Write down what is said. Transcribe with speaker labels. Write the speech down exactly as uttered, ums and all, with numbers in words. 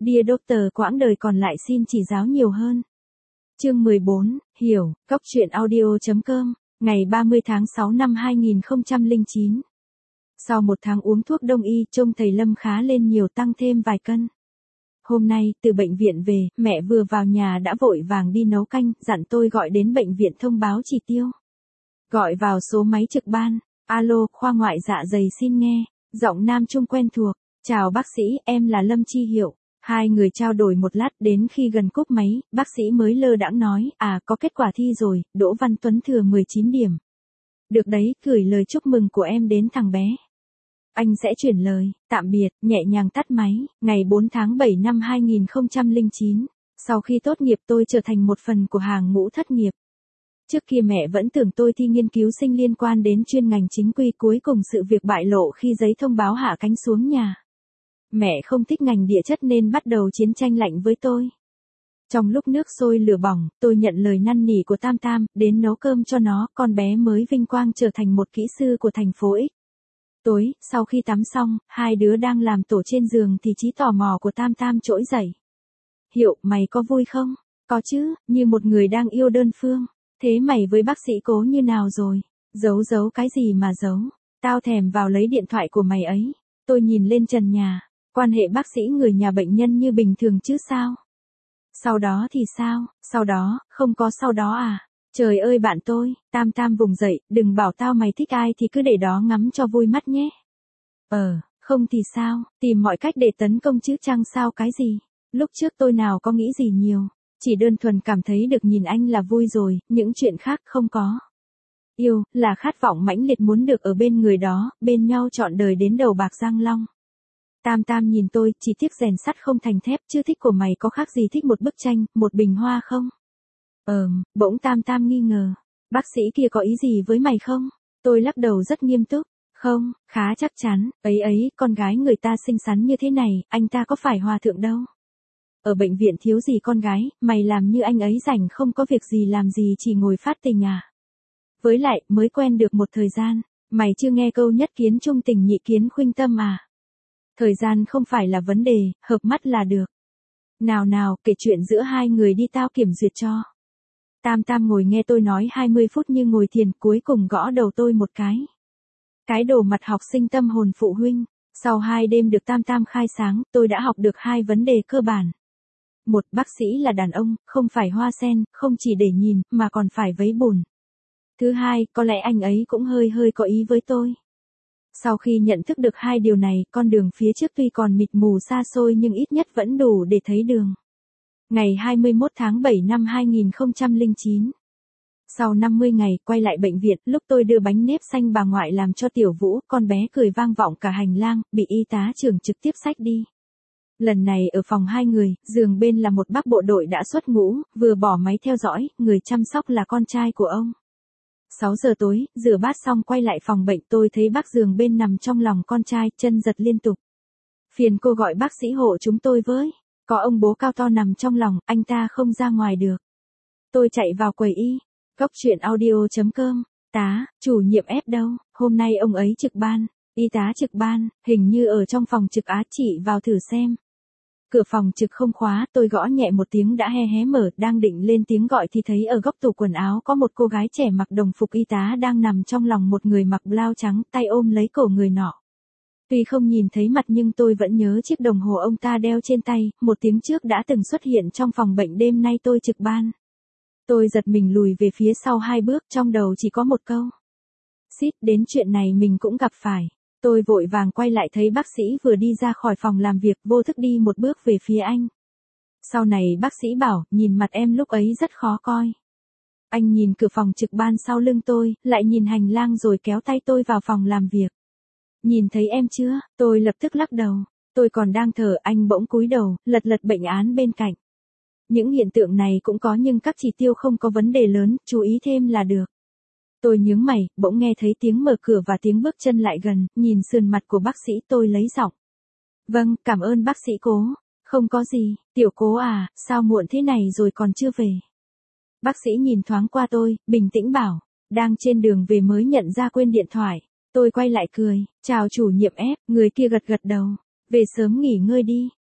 Speaker 1: Dear Doctor, quãng đời còn lại xin chỉ giáo nhiều hơn. Chương mười bốn, hiểu, Cóc truyện audio chấm com, ngày ba mươi tháng sáu năm hai nghìn không trăm lẻ chín. Sau một tháng uống thuốc đông y, trông thầy Lâm khá lên nhiều, tăng thêm vài cân. Hôm nay, từ bệnh viện về, mẹ vừa vào nhà đã vội vàng đi nấu canh, dặn tôi gọi đến bệnh viện thông báo chỉ tiêu. Gọi vào số máy trực ban, alo, khoa ngoại dạ dày xin nghe, giọng nam trung quen thuộc, chào bác sĩ, em là Lâm Chi Hiệu. Hai người trao đổi một lát, đến khi gần cúp máy, bác sĩ mới lơ đãng nói, à, có kết quả thi rồi, Đỗ Văn Tuấn thừa mười chín điểm. Được đấy, gửi lời chúc mừng của em đến thằng bé. Anh sẽ chuyển lời, tạm biệt, nhẹ nhàng tắt máy, ngày bốn tháng bảy năm hai nghìn không trăm lẻ chín, sau khi tốt nghiệp tôi trở thành một phần của hàng ngũ thất nghiệp. Trước kia mẹ vẫn tưởng tôi thi nghiên cứu sinh liên quan đến chuyên ngành chính quy, cuối cùng sự việc bại lộ khi giấy thông báo hạ cánh xuống nhà. Mẹ không thích ngành địa chất nên bắt đầu chiến tranh lạnh với tôi. Trong lúc nước sôi lửa bỏng, tôi nhận lời năn nỉ của Tam Tam, đến nấu cơm cho nó, con bé mới vinh quang trở thành một kỹ sư của thành phố X. Tối, sau khi tắm xong, hai đứa đang làm tổ trên giường thì trí tò mò của Tam Tam trỗi dậy. Hiệu, mày có vui không? Có chứ, như một người đang yêu đơn phương. Thế mày với bác sĩ Cố như nào rồi? Giấu giấu cái gì mà giấu? Tao thèm vào lấy điện thoại của mày ấy. Tôi nhìn lên trần nhà. Quan hệ bác sĩ người nhà bệnh nhân như bình thường chứ sao? Sau đó thì sao? Sau đó, không có sau đó à? Trời ơi bạn tôi, Tam Tam vùng dậy, đừng bảo tao mày thích ai thì cứ để đó ngắm cho vui mắt nhé. Ờ, không thì sao, tìm mọi cách để tấn công chứ chăng sao cái gì? Lúc trước tôi nào có nghĩ gì nhiều, chỉ đơn thuần cảm thấy được nhìn anh là vui rồi, những chuyện khác không có. Yêu, là khát vọng mãnh liệt muốn được ở bên người đó, bên nhau trọn đời đến đầu bạc răng long. Tam Tam nhìn tôi, chỉ tiếc rèn sắt không thành thép, chứ thích của mày có khác gì thích một bức tranh, một bình hoa không? Ờm, bỗng Tam Tam nghi ngờ. Bác sĩ kia có ý gì với mày không? Tôi lắc đầu rất nghiêm túc. Không, khá chắc chắn, ấy ấy, con gái người ta xinh xắn như thế này, anh ta có phải hòa thượng đâu. Ở bệnh viện thiếu gì con gái, mày làm như anh ấy rảnh không có việc gì làm gì chỉ ngồi phát tình à? Với lại, mới quen được một thời gian, mày chưa nghe câu nhất kiến trung tình nhị kiến khuynh tâm à? Thời gian không phải là vấn đề, hợp mắt là được. Nào nào, kể chuyện giữa hai người đi tao kiểm duyệt cho. Tam Tam ngồi nghe tôi nói hai mươi phút như ngồi thiền, cuối cùng gõ đầu tôi một cái. Cái đồ mặt học sinh tâm hồn phụ huynh. Sau hai đêm được Tam Tam khai sáng, tôi đã học được hai vấn đề cơ bản. Một, bác sĩ là đàn ông, không phải hoa sen, không chỉ để nhìn, mà còn phải vấy bùn. Thứ hai, có lẽ anh ấy cũng hơi hơi có ý với tôi. Sau khi nhận thức được hai điều này, con đường phía trước tuy còn mịt mù xa xôi nhưng ít nhất vẫn đủ để thấy đường. Ngày hai mươi mốt tháng bảy năm hai nghìn không trăm lẻ chín. Sau năm mươi ngày, quay lại bệnh viện, lúc tôi đưa bánh nếp xanh bà ngoại làm cho Tiểu Vũ, con bé cười vang vọng cả hành lang, bị y tá trưởng trực tiếp xách đi. Lần này ở phòng hai người, giường bên là một bác bộ đội đã xuất ngũ, vừa bỏ máy theo dõi, người chăm sóc là con trai của ông. sáu giờ tối, rửa bát xong quay lại phòng bệnh, tôi thấy bác giường bên nằm trong lòng con trai, chân giật liên tục. Phiền cô gọi bác sĩ hộ chúng tôi với. Có ông bố cao to nằm trong lòng, anh ta không ra ngoài được. Tôi chạy vào quầy y. Cóc truyện audio chấm com. Tá, chủ nhiệm ép đâu, hôm nay ông ấy trực ban. Y tá trực ban, hình như ở trong phòng trực á, chị vào thử xem. Cửa phòng trực không khóa, tôi gõ nhẹ một tiếng đã hé hé mở, đang định lên tiếng gọi thì thấy ở góc tủ quần áo có một cô gái trẻ mặc đồng phục y tá đang nằm trong lòng một người mặc blau trắng, tay ôm lấy cổ người nọ. Tuy không nhìn thấy mặt nhưng tôi vẫn nhớ chiếc đồng hồ ông ta đeo trên tay, một tiếng trước đã từng xuất hiện trong phòng bệnh đêm nay tôi trực ban. Tôi giật mình lùi về phía sau hai bước, trong đầu chỉ có một câu. Xít, đến chuyện này mình cũng gặp phải. Tôi vội vàng quay lại thấy bác sĩ vừa đi ra khỏi phòng làm việc, vô thức đi một bước về phía anh. Sau này bác sĩ bảo, nhìn mặt em lúc ấy rất khó coi. Anh nhìn cửa phòng trực ban sau lưng tôi, lại nhìn hành lang rồi kéo tay tôi vào phòng làm việc. Nhìn thấy em chưa? Tôi lập tức lắc đầu. Tôi còn đang thở, anh bỗng cúi đầu, lật lật bệnh án bên cạnh. Những hiện tượng này cũng có nhưng các chỉ tiêu không có vấn đề lớn, chú ý thêm là được. Tôi nhướng mày, bỗng nghe thấy tiếng mở cửa và tiếng bước chân lại gần, nhìn sườn mặt của bác sĩ tôi lấy giọng. Vâng, cảm ơn bác sĩ Cố. Không có gì, Tiểu Cố à, sao muộn thế này rồi còn chưa về? Bác sĩ nhìn thoáng qua tôi, bình tĩnh bảo, đang trên đường về mới nhận ra quên điện thoại. Tôi quay lại cười, chào chủ nhiệm ép, người kia gật gật đầu, về sớm nghỉ ngơi đi.